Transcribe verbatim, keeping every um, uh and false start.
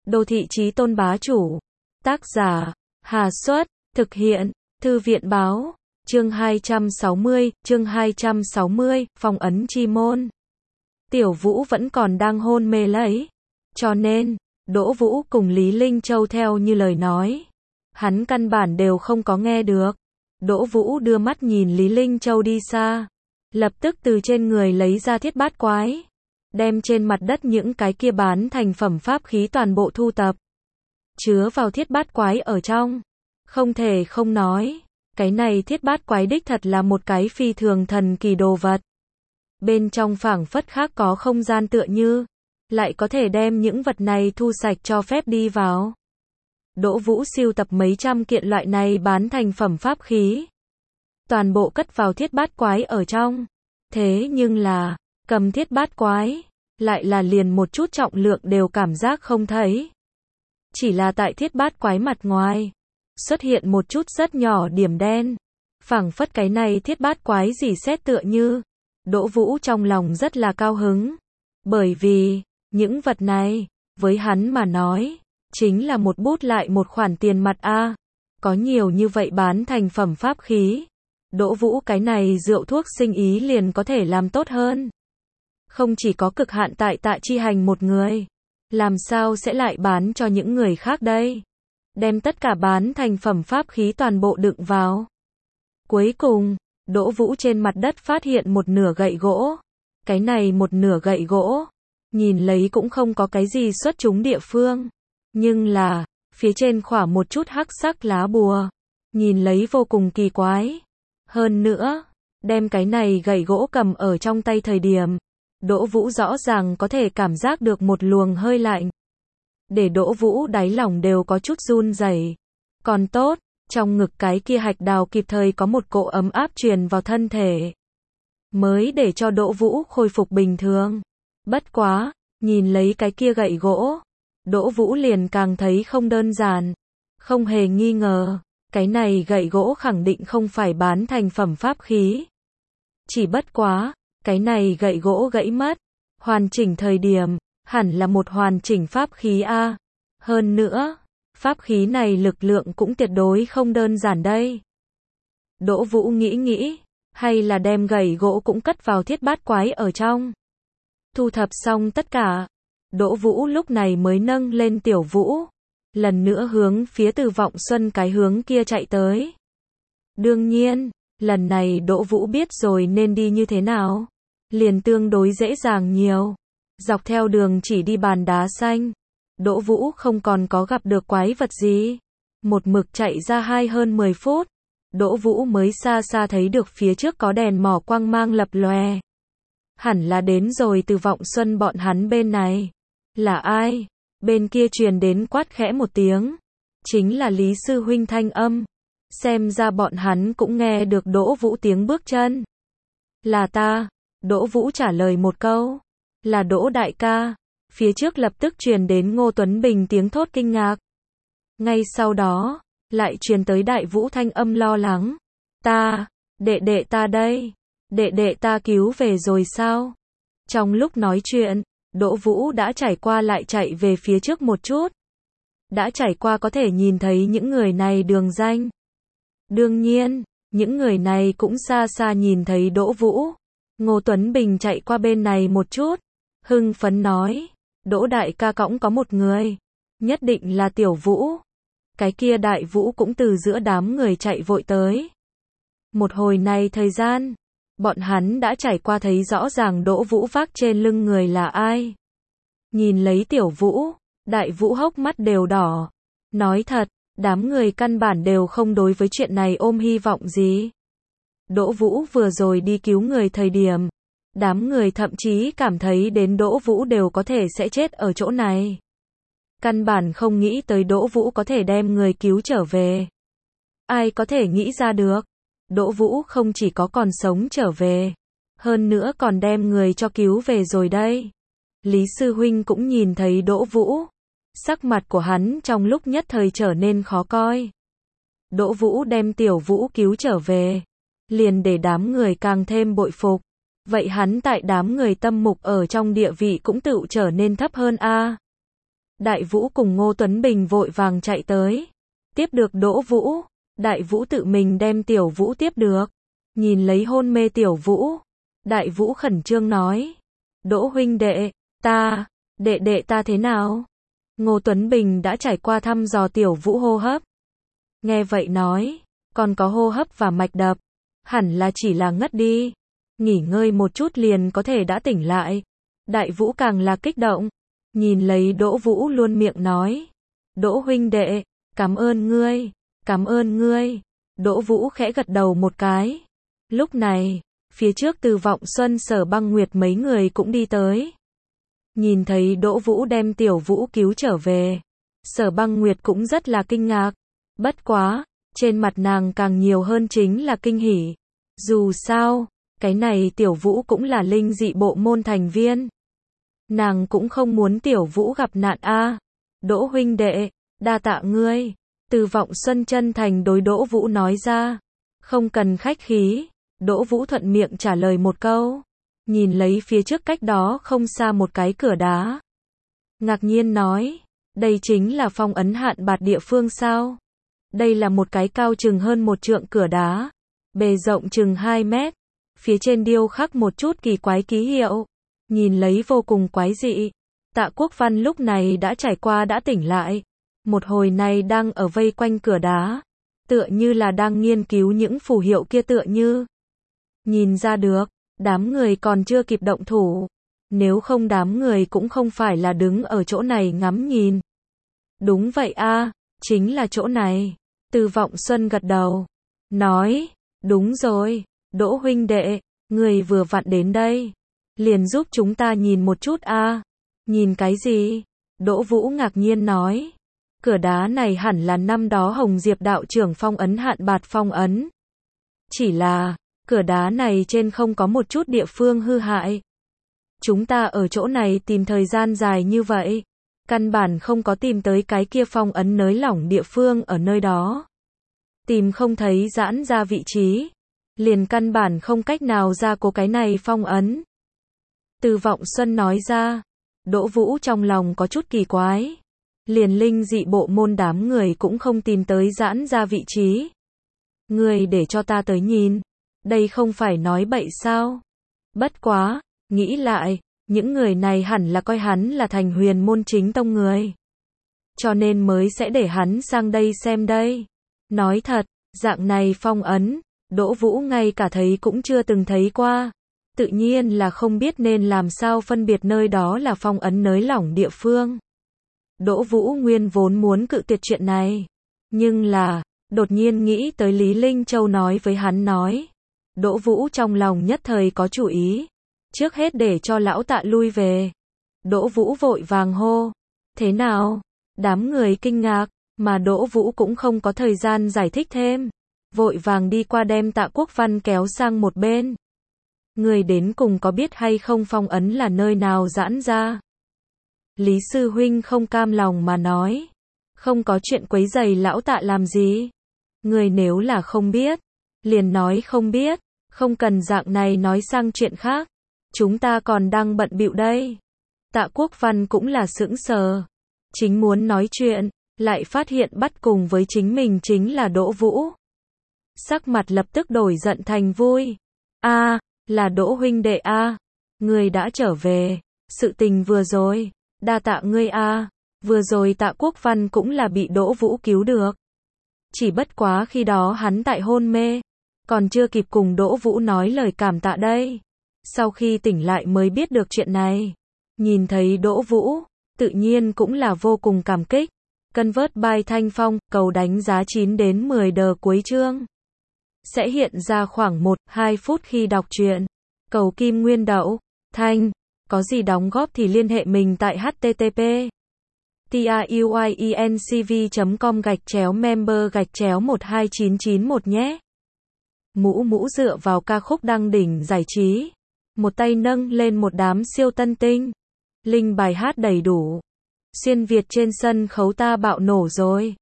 Đô thị chí tôn bá chủ. Tác giả, Hà Xuất, thực hiện, Thư viện báo, chương hai trăm sáu mươi, chương hai trăm sáu mươi, phong ấn chi môn. Tiểu Vũ vẫn còn đang hôn mê lấy, cho nên, Đỗ Vũ cùng Lý Linh Châu theo như lời nói. Hắn căn bản đều không có nghe được. Đỗ Vũ đưa mắt nhìn Lý Linh Châu đi xa, lập tức từ trên người lấy ra thiết bát quái, đem trên mặt đất những cái kia bán thành phẩm pháp khí toàn bộ thu tập, chứa vào thiết bát quái ở trong. Không thể không nói, cái này thiết bát quái đích thật là một cái phi thường thần kỳ đồ vật. Bên trong phảng phất khác có không gian tựa như, lại có thể đem những vật này thu sạch cho phép đi vào. Đỗ Vũ sưu tập mấy trăm kiện loại này bán thành phẩm pháp khí, toàn bộ cất vào thiết bát quái ở trong. Thế nhưng là, cầm thiết bát quái, lại là liền một chút trọng lượng đều cảm giác không thấy. Chỉ là tại thiết bát quái mặt ngoài, xuất hiện một chút rất nhỏ điểm đen. Phảng phất cái này thiết bát quái gì xét tựa như. Đỗ Vũ trong lòng rất là cao hứng. Bởi vì, những vật này, với hắn mà nói, chính là một bút lại một khoản tiền mặt a. Có nhiều như vậy bán thành phẩm pháp khí, Đỗ Vũ cái này rượu thuốc sinh ý liền có thể làm tốt hơn. Không chỉ có cực hạn tại Tạ Chi Hành một người, làm sao sẽ lại bán cho những người khác đây? Đem tất cả bán thành phẩm pháp khí toàn bộ đựng vào. Cuối cùng, Đỗ Vũ trên mặt đất phát hiện một nửa gậy gỗ. Cái này một nửa gậy gỗ, nhìn lấy cũng không có cái gì xuất chúng địa phương. Nhưng là, phía trên khỏa một chút hắc sắc lá bùa, nhìn lấy vô cùng kỳ quái. Hơn nữa, đem cái này gậy gỗ cầm ở trong tay thời điểm, Đỗ Vũ rõ ràng có thể cảm giác được một luồng hơi lạnh. Để Đỗ Vũ đáy lòng đều có chút run rẩy. Còn tốt, trong ngực cái kia hạch đào kịp thời có một cỗ ấm áp truyền vào thân thể, mới để cho Đỗ Vũ khôi phục bình thường. Bất quá, nhìn lấy cái kia gậy gỗ, Đỗ Vũ liền càng thấy không đơn giản. Không hề nghi ngờ, cái này gậy gỗ khẳng định không phải bán thành phẩm pháp khí. Chỉ bất quá, cái này gậy gỗ gãy mất, hoàn chỉnh thời điểm, hẳn là một hoàn chỉnh pháp khí a. Hơn nữa, pháp khí này lực lượng cũng tuyệt đối không đơn giản đây. Đỗ Vũ nghĩ nghĩ, hay là đem gậy gỗ cũng cất vào thiết bát quái ở trong. Thu thập xong tất cả, Đỗ Vũ lúc này mới nâng lên Tiểu Vũ, lần nữa hướng phía Từ Vọng Xuân cái hướng kia chạy tới. Đương nhiên, lần này Đỗ Vũ biết rồi nên đi như thế nào, liền tương đối dễ dàng nhiều. Dọc theo đường chỉ đi bàn đá xanh, Đỗ Vũ không còn có gặp được quái vật gì. Một mực chạy ra hai hơn mười phút, Đỗ Vũ mới xa xa thấy được phía trước có đèn mỏ quang mang lập lòe. Hẳn là đến rồi Từ Vọng Xuân bọn hắn bên này. Là ai? Bên kia truyền đến quát khẽ một tiếng. Chính là Lý Sư Huynh thanh âm. Xem ra bọn hắn cũng nghe được Đỗ Vũ tiếng bước chân. Là ta. Đỗ Vũ trả lời một câu. Là Đỗ đại ca. Phía trước lập tức truyền đến Ngô Tuấn Bình tiếng thốt kinh ngạc. Ngay sau đó, lại truyền tới Đại Vũ thanh âm lo lắng. Ta, đệ đệ ta đây. Đệ đệ ta cứu về rồi sao? Trong lúc nói chuyện, Đỗ Vũ đã trải qua lại chạy về phía trước một chút. Đã trải qua có thể nhìn thấy những người này đường danh. Đương nhiên, những người này cũng xa xa nhìn thấy Đỗ Vũ. Ngô Tuấn Bình chạy qua bên này một chút, hưng phấn nói, Đỗ đại ca cõng có một người, nhất định là Tiểu Vũ. Cái kia Đại Vũ cũng từ giữa đám người chạy vội tới. Một hồi này thời gian, bọn hắn đã trải qua thấy rõ ràng Đỗ Vũ vác trên lưng người là ai. Nhìn lấy Tiểu Vũ, Đại Vũ hốc mắt đều đỏ. Nói thật, đám người căn bản đều không đối với chuyện này ôm hy vọng gì. Đỗ Vũ vừa rồi đi cứu người thời điểm, đám người thậm chí cảm thấy đến Đỗ Vũ đều có thể sẽ chết ở chỗ này. Căn bản không nghĩ tới Đỗ Vũ có thể đem người cứu trở về. Ai có thể nghĩ ra được? Đỗ Vũ không chỉ có còn sống trở về, hơn nữa còn đem người cho cứu về rồi đây. Lý Sư Huynh cũng nhìn thấy Đỗ Vũ. Sắc mặt của hắn trong lúc nhất thời trở nên khó coi. Đỗ Vũ đem Tiểu Vũ cứu trở về, liền để đám người càng thêm bội phục. Vậy hắn tại đám người tâm mục ở trong địa vị cũng tự trở nên thấp hơn a. Đại Vũ cùng Ngô Tuấn Bình vội vàng chạy tới. Tiếp được Đỗ Vũ. Đại Vũ tự mình đem Tiểu Vũ tiếp được. Nhìn lấy hôn mê Tiểu Vũ. Đại Vũ khẩn trương nói. Đỗ huynh đệ, ta, đệ đệ ta thế nào? Ngô Tuấn Bình đã trải qua thăm dò Tiểu Vũ hô hấp. Nghe vậy nói, còn có hô hấp và mạch đập. Hẳn là chỉ là ngất đi. Nghỉ ngơi một chút liền có thể đã tỉnh lại. Đại Vũ càng là kích động. Nhìn lấy Đỗ Vũ luôn miệng nói. Đỗ huynh đệ, cảm ơn ngươi, cảm ơn ngươi. Đỗ Vũ khẽ gật đầu một cái. Lúc này, phía trước Từ Vọng Xuân Sở Băng Nguyệt mấy người cũng đi tới. Nhìn thấy Đỗ Vũ đem Tiểu Vũ cứu trở về. Sở Băng Nguyệt cũng rất là kinh ngạc. Bất quá, trên mặt nàng càng nhiều hơn chính là kinh hỉ. Dù sao, cái này Tiểu Vũ cũng là linh dị bộ môn thành viên. Nàng cũng không muốn Tiểu Vũ gặp nạn a. Đỗ huynh đệ, đa tạ ngươi. Từ Vọng Xuân chân thành đối Đỗ Vũ nói ra. Không cần khách khí. Đỗ Vũ thuận miệng trả lời một câu. Nhìn lấy phía trước cách đó không xa một cái cửa đá. Ngạc nhiên nói. Đây chính là phong ấn hạn bạt địa phương sao? Đây là một cái cao chừng hơn một trượng cửa đá. Bề rộng chừng hai mét. Phía trên điêu khắc một chút kỳ quái ký hiệu. Nhìn lấy vô cùng quái dị. Tạ Quốc Văn lúc này đã trải qua đã tỉnh lại. Một hồi này đang ở vây quanh cửa đá. Tựa như là đang nghiên cứu những phù hiệu kia tựa như. Nhìn ra được, đám người còn chưa kịp động thủ. Nếu không đám người cũng không phải là đứng ở chỗ này ngắm nhìn. Đúng vậy a, chính là chỗ này. Từ Vọng Xuân gật đầu. Nói, đúng rồi, Đỗ huynh đệ, người vừa vặn đến đây. Liền giúp chúng ta nhìn một chút a. Nhìn cái gì? Đỗ Vũ ngạc nhiên nói. Cửa đá này hẳn là năm đó Hồng Diệp đạo trưởng phong ấn hạn bạt phong ấn. Chỉ là, cửa đá này trên không có một chút địa phương hư hại. Chúng ta ở chỗ này tìm thời gian dài như vậy. Căn bản không có tìm tới cái kia phong ấn nới lỏng địa phương ở nơi đó. Tìm không thấy giãn ra vị trí. Liền căn bản không cách nào ra cố cái này phong ấn. Từ Vọng Xuân nói ra. Đỗ Vũ trong lòng có chút kỳ quái. Liền linh dị bộ môn đám người cũng không tìm tới giãn ra vị trí. Người để cho ta tới nhìn. Đây không phải nói bậy sao? Bất quá, nghĩ lại, những người này hẳn là coi hắn là thành huyền môn chính tông người. Cho nên mới sẽ để hắn sang đây xem đây. Nói thật, dạng này phong ấn, Đỗ Vũ ngay cả thấy cũng chưa từng thấy qua. Tự nhiên là không biết nên làm sao phân biệt nơi đó là phong ấn nới lỏng địa phương. Đỗ Vũ nguyên vốn muốn cự tuyệt chuyện này. Nhưng là, đột nhiên nghĩ tới Lý Linh Châu nói với hắn nói. Đỗ Vũ trong lòng nhất thời có chủ ý. Trước hết để cho lão Tạ lui về. Đỗ Vũ vội vàng hô. Thế nào? Đám người kinh ngạc, mà Đỗ Vũ cũng không có thời gian giải thích thêm. Vội vàng đi qua đem Tạ Quốc Văn kéo sang một bên. Người đến cùng có biết hay không phong ấn là nơi nào giãn ra? Lý sư huynh không cam lòng mà nói. Không có chuyện quấy rầy lão Tạ làm gì? Người nếu là không biết, liền nói không biết, không cần dạng này nói sang chuyện khác. Chúng ta còn đang bận bịu đây. Tạ Quốc Văn cũng là sững sờ. Chính muốn nói chuyện, lại phát hiện bắt cùng với chính mình chính là Đỗ Vũ. Sắc mặt lập tức đổi giận thành vui. A, là Đỗ huynh đệ a, ngươi đã trở về. Sự tình vừa rồi, đa tạ ngươi a. Vừa rồi Tạ Quốc Văn cũng là bị Đỗ Vũ cứu được. Chỉ bất quá khi đó hắn tại hôn mê, còn chưa kịp cùng Đỗ Vũ nói lời cảm tạ đây. Sau khi tỉnh lại mới biết được chuyện này. Nhìn thấy Đỗ Vũ, tự nhiên cũng là vô cùng cảm kích. Convert by Thanh Phong, cầu đánh giá chín đến mười đờ cuối chương. Sẽ hiện ra khoảng một đến hai phút khi đọc truyện. Cầu Kim Nguyên Đậu, Thanh, có gì đóng góp thì liên hệ mình tại http truyencv chấm com gạch chéo member gạch chéo một hai chín chín một nhé. Mũ mũ dựa vào ca khúc đăng đỉnh giải trí. Một tay nâng lên một đám siêu tân tinh. Linh bài hát đầy đủ. Xuyên Việt trên sân khấu ta bạo nổ rồi.